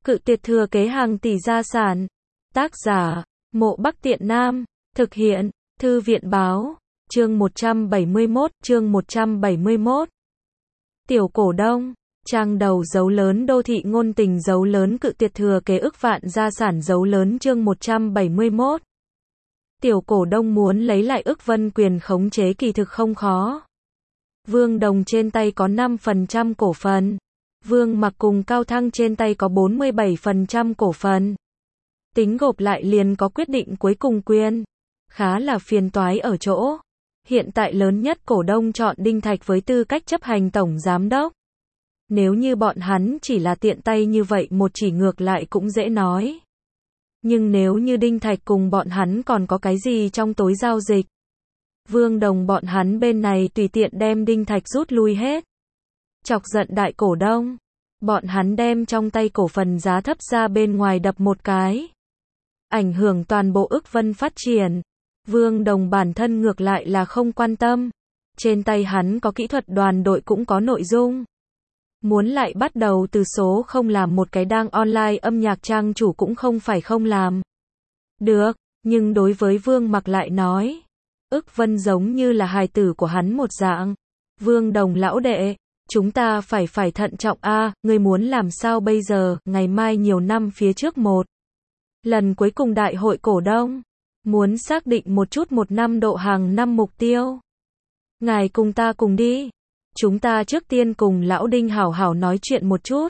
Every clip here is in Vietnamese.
Cự tuyệt thừa kế hàng tỷ gia sản. Tác giả, Mộ Bắc Tiện Nam. Thực hiện, Thư viện báo. Chương 171. Tiểu cổ đông. Trang đầu dấu lớn đô thị ngôn tình dấu lớn cự tuyệt thừa kế ức vạn gia sản dấu lớn chương 171. Tiểu cổ đông muốn lấy lại ức vân quyền khống chế kỳ thực không khó. Vương Đồng trên tay có 5% cổ phần. Vương Mặc cùng Cao Thăng trên tay có 47% cổ phần. Tính gộp lại liền có quyết định cuối cùng quyền. Khá là phiền toái ở chỗ. Hiện tại lớn nhất cổ đông chọn Đinh Thạch với tư cách chấp hành tổng giám đốc. Nếu như bọn hắn chỉ là tiện tay như vậy một chỉ ngược lại cũng dễ nói. Nhưng nếu như Đinh Thạch cùng bọn hắn còn có cái gì trong tối giao dịch. Vương Đồng bọn hắn bên này tùy tiện đem Đinh Thạch rút lui hết. Chọc giận đại cổ đông. Bọn hắn đem trong tay cổ phần giá thấp ra bên ngoài đập một cái. Ảnh hưởng toàn bộ ức vân phát triển. Vương Đồng bản thân ngược lại là không quan tâm. Trên tay hắn có kỹ thuật đoàn đội cũng có nội dung. Muốn lại bắt đầu từ số không làm một cái đang online âm nhạc trang chủ cũng không phải không làm. Được, nhưng đối với Vương Mặc lại nói. Ức vân giống như là hài tử của hắn một dạng. Vương Đồng lão đệ, chúng ta phải thận trọng a, ngươi muốn làm sao bây giờ, ngày mai nhiều năm phía trước một. Lần cuối cùng đại hội cổ đông. Muốn xác định một chút một năm độ hàng năm mục tiêu. Ngài cùng ta cùng đi. Chúng ta trước tiên cùng lão Đinh hảo hảo nói chuyện một chút.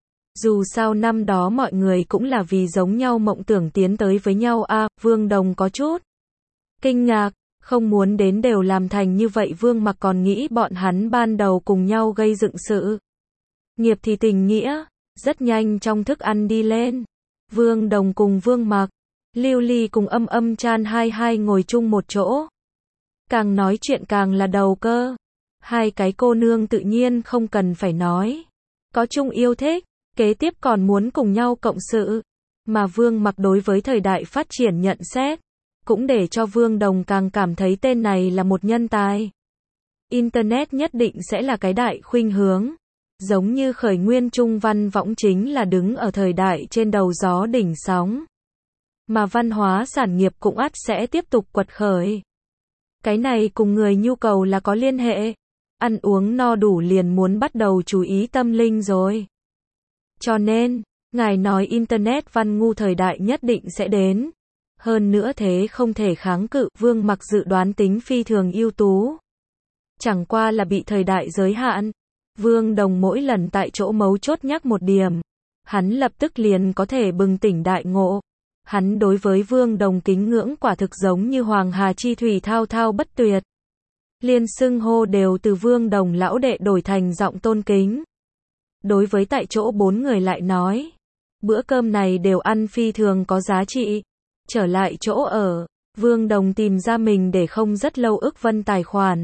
Dù sao năm đó mọi người cũng là vì giống nhau mộng tưởng tiến tới với nhau a. Vương Đồng có chút kinh ngạc, không muốn đến đều làm thành như vậy. Vương Mặc còn nghĩ bọn hắn ban đầu cùng nhau gây dựng sự nghiệp thì tình nghĩa, rất nhanh trong thức ăn đi lên. Vương Đồng cùng Vương Mặc, Lưu Ly cùng Âm Chan hai ngồi chung một chỗ. Càng nói chuyện càng là đầu cơ. Hai cái cô nương tự nhiên không cần phải nói. Có chung yêu thích, kế tiếp còn muốn cùng nhau cộng sự. Mà Vương Mặc đối với thời đại phát triển nhận xét, cũng để cho Vương Đồng càng cảm thấy tên này là một nhân tài. Internet nhất định sẽ là cái đại khuynh hướng. Giống như khởi nguyên trung văn võng chính là đứng ở thời đại trên đầu gió đỉnh sóng. Mà văn hóa sản nghiệp cũng ắt sẽ tiếp tục quật khởi. Cái này cùng người nhu cầu là có liên hệ. Ăn uống no đủ liền muốn bắt đầu chú ý tâm linh rồi. Cho nên, ngài nói Internet văn ngu thời đại nhất định sẽ đến. Hơn nữa thế không thể kháng cự. Vương Mặc dự đoán tính phi thường ưu tú. Chẳng qua là bị thời đại giới hạn. Vương Đồng mỗi lần tại chỗ mấu chốt nhắc một điểm. Hắn lập tức liền có thể bừng tỉnh đại ngộ. Hắn đối với Vương Đồng kính ngưỡng quả thực giống như Hoàng Hà chi thủy thao thao bất tuyệt. Liên xưng hô đều từ Vương Đồng lão đệ đổi thành giọng tôn kính. Đối với tại chỗ bốn người lại nói. Bữa cơm này đều ăn phi thường có giá trị. Trở lại chỗ ở. Vương Đồng tìm ra mình để không rất lâu ức vân tài khoản.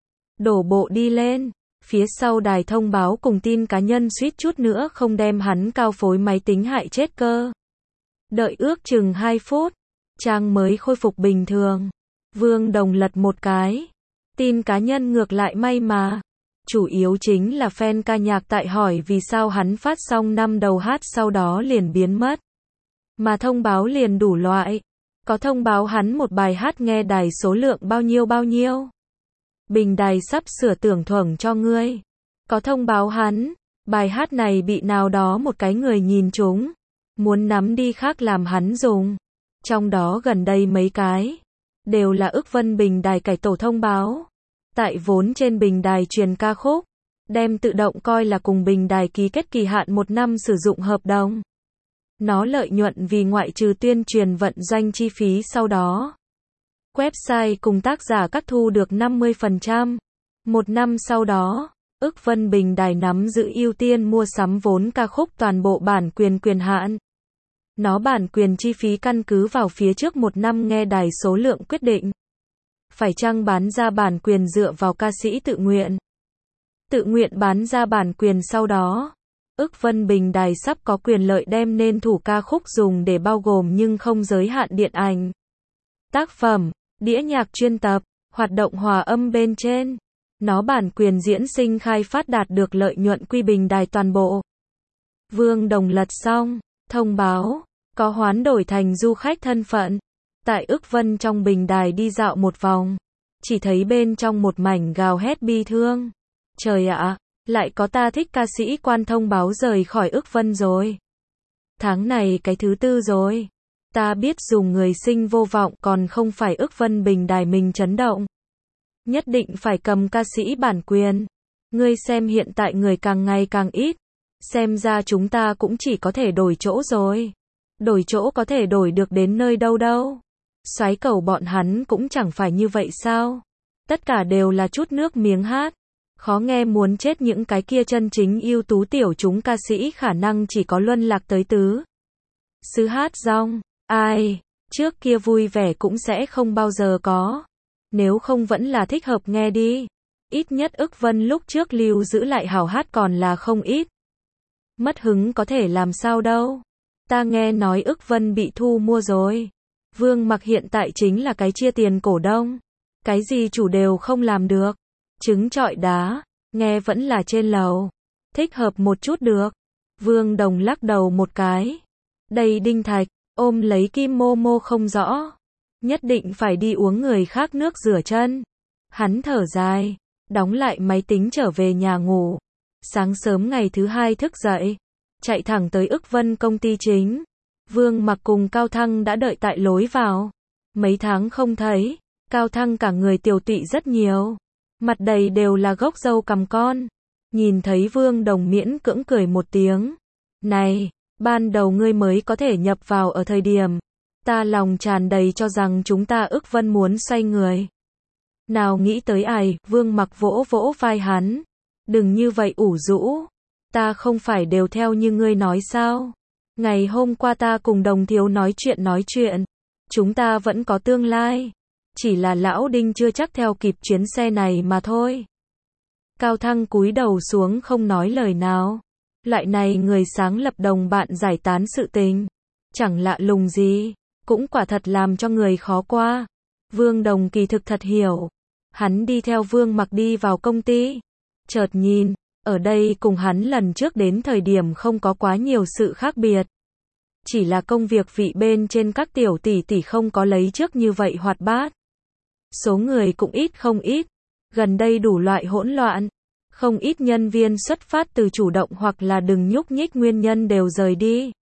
Đổ bộ đi lên. Phía sau đài thông báo cùng tin cá nhân suýt chút nữa không đem hắn cao phối máy tính hại chết cơ. Đợi ước chừng 2 phút. Trang mới khôi phục bình thường. Vương Đồng lật một cái. Tin cá nhân ngược lại may mà. Chủ yếu chính là fan ca nhạc tại hỏi vì sao hắn phát xong 5 đầu hát sau đó liền biến mất. Mà thông báo liền đủ loại. Có thông báo hắn một bài hát nghe đài số lượng bao nhiêu. Bình đài sắp sửa tưởng thưởng cho ngươi. Có thông báo hắn, bài hát này bị nào đó một cái người nhìn trúng. Muốn nắm đi khác làm hắn dùng. Trong đó gần đây mấy cái. Đều là ức vân bình đài cải tổ thông báo. Tại vốn trên bình đài truyền ca khúc. Đem tự động coi là cùng bình đài ký kết kỳ hạn 1 năm sử dụng hợp đồng. Nó lợi nhuận vì ngoại trừ tuyên truyền vận doanh chi phí sau đó. Website cùng tác giả cắt thu được 50%. 1 năm sau đó, ức vân bình đài nắm giữ ưu tiên mua sắm vốn ca khúc toàn bộ bản quyền hạn. Nó bản quyền chi phí căn cứ vào phía trước 1 năm nghe đài số lượng quyết định. Phải chăng bán ra bản quyền dựa vào ca sĩ tự nguyện. Tự nguyện bán ra bản quyền sau đó. Ức vân bình đài sắp có quyền lợi đem nên thủ ca khúc dùng để bao gồm nhưng không giới hạn điện ảnh. Tác phẩm, đĩa nhạc chuyên tập, hoạt động hòa âm bên trên. Nó bản quyền diễn sinh khai phát đạt được lợi nhuận quy bình đài toàn bộ. Vương Đồng lật xong, Thông báo, có hoán đổi thành du khách thân phận. Tại Ức Vân trong bình đài đi dạo một vòng. Chỉ thấy bên trong một mảnh gào hét bi thương. Trời ạ, lại có ta thích ca sĩ Quan thông báo rời khỏi Ức Vân rồi. Tháng này cái thứ 4 rồi. Ta biết dùng người sinh vô vọng còn không phải Ức Vân bình đài mình chấn động. Nhất định phải cầm ca sĩ bản quyền. Ngươi xem hiện tại người càng ngày càng ít. Xem ra chúng ta cũng chỉ có thể đổi chỗ rồi. Đổi chỗ có thể đổi được đến nơi đâu đâu. Soái Cẩu bọn hắn cũng chẳng phải như vậy sao. Tất cả đều là chút nước miếng hát. Khó nghe muốn chết, những cái kia chân chính ưu tú tiểu chúng ca sĩ khả năng chỉ có Luân Lạc tới tứ xứ hát rong. Ai, trước kia vui vẻ cũng sẽ không bao giờ có. Nếu không vẫn là thích hợp nghe đi. Ít nhất Ức Vân lúc trước lưu giữ lại hào hát còn là không ít. Mất hứng có thể làm sao đâu. Ta nghe nói Ức Vân bị thu mua rồi. Vương Mặc hiện tại chính là cái chia tiền cổ đông. Cái gì chủ đều không làm được. Trứng trọi đá, nghe vẫn là trên lầu. Thích hợp một chút được. Vương Đồng lắc đầu một cái. Đây Đinh Thạch, ôm lấy Kim Mô Mô không rõ. Nhất định phải đi uống người khác nước rửa chân. Hắn thở dài, đóng lại máy tính trở về nhà ngủ. Sáng sớm ngày thứ 2 thức dậy, chạy thẳng tới Ức Vân công ty chính. Vương Mặc cùng Cao Thăng đã đợi tại lối vào. Mấy tháng không thấy, Cao Thăng cả người tiều tụy rất nhiều. Mặt đầy đều là gốc râu cằm con. Nhìn thấy Vương Đồng miễn cưỡng cười một tiếng. Này, ban đầu ngươi mới có thể nhập vào ở thời điểm. Ta lòng tràn đầy cho rằng chúng ta Ức Vân muốn xoay người. Nào nghĩ tới ai, Vương Mặc vỗ vỗ vai hắn. Đừng như vậy ủ rũ. Ta không phải đều theo như ngươi nói sao. Ngày hôm qua ta cùng Đồng thiếu nói chuyện. Chúng ta vẫn có tương lai. Chỉ là lão Đinh chưa chắc theo kịp chuyến xe này mà thôi. Cao Thăng cúi đầu xuống không nói lời nào. Loại này người sáng lập đồng bạn giải tán sự tình. Chẳng lạ lùng gì. Cũng quả thật làm cho người khó qua. Vương Đồng kỳ thực thật hiểu. Hắn đi theo Vương Mặc đi vào công ty. Chợt nhìn, ở đây cùng hắn lần trước đến thời điểm không có quá nhiều sự khác biệt. Chỉ là công việc vị bên trên các tiểu tỷ tỷ không có lấy trước như vậy hoạt bát. Số người cũng ít không ít. Gần đây đủ loại hỗn loạn. Không ít nhân viên xuất phát từ chủ động hoặc là đừng nhúc nhích nguyên nhân đều rời đi.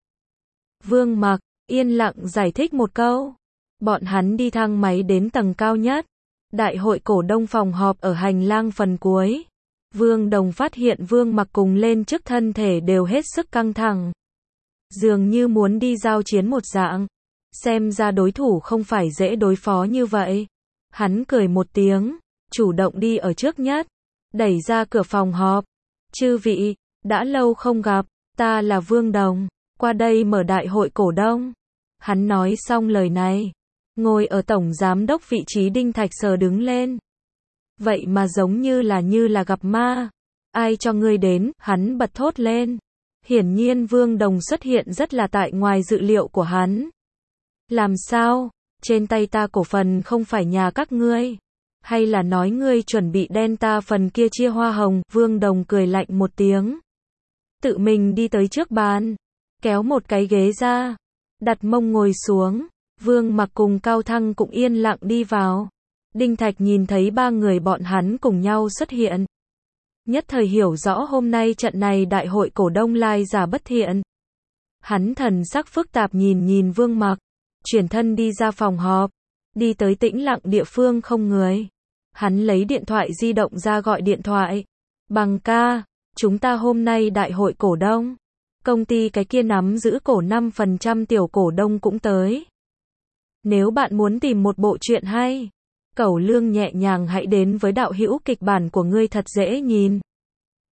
Vương Mặc yên lặng giải thích một câu. Bọn hắn đi thang máy đến tầng cao nhất. Đại hội cổ đông phòng họp ở hành lang phần cuối. Vương Đồng phát hiện Vương Mặc cùng lên trước thân thể đều hết sức căng thẳng. Dường như muốn đi giao chiến một dạng. Xem ra đối thủ không phải dễ đối phó như vậy. Hắn cười một tiếng, chủ động đi ở trước nhất. Đẩy ra cửa phòng họp. Chư vị, đã lâu không gặp, ta là Vương Đồng. Qua đây mở đại hội cổ đông. Hắn nói xong lời này. Ngồi ở tổng giám đốc vị trí Đinh Thạch sờ đứng lên. Vậy mà giống như là gặp ma. Ai cho ngươi đến, hắn bật thốt lên. Hiển nhiên Vương Đồng xuất hiện rất là tại ngoài dự liệu của hắn. Làm sao? Trên tay ta cổ phần không phải nhà các ngươi. Hay là nói ngươi chuẩn bị đen ta phần kia chia hoa hồng? Vương Đồng cười lạnh một tiếng. Tự mình đi tới trước bàn. Kéo một cái ghế ra. Đặt mông ngồi xuống. Vương Mặc cùng Cao Thăng cũng yên lặng đi vào. Đinh Thạch nhìn thấy ba người bọn hắn cùng nhau xuất hiện. Nhất thời hiểu rõ hôm nay trận này đại hội cổ đông lai giả bất thiện. Hắn thần sắc phức tạp nhìn Vương Mặc. Chuyển thân đi ra phòng họp. Đi tới tĩnh lặng địa phương không người. Hắn lấy điện thoại di động ra gọi điện thoại. Bằng ca, chúng ta hôm nay đại hội cổ đông. Công ty cái kia nắm giữ cổ 5% tiểu cổ đông cũng tới. Nếu bạn muốn tìm một bộ truyện hay, Cẩu Lương nhẹ nhàng hãy đến với đạo hữu kịch bản của ngươi thật dễ nhìn.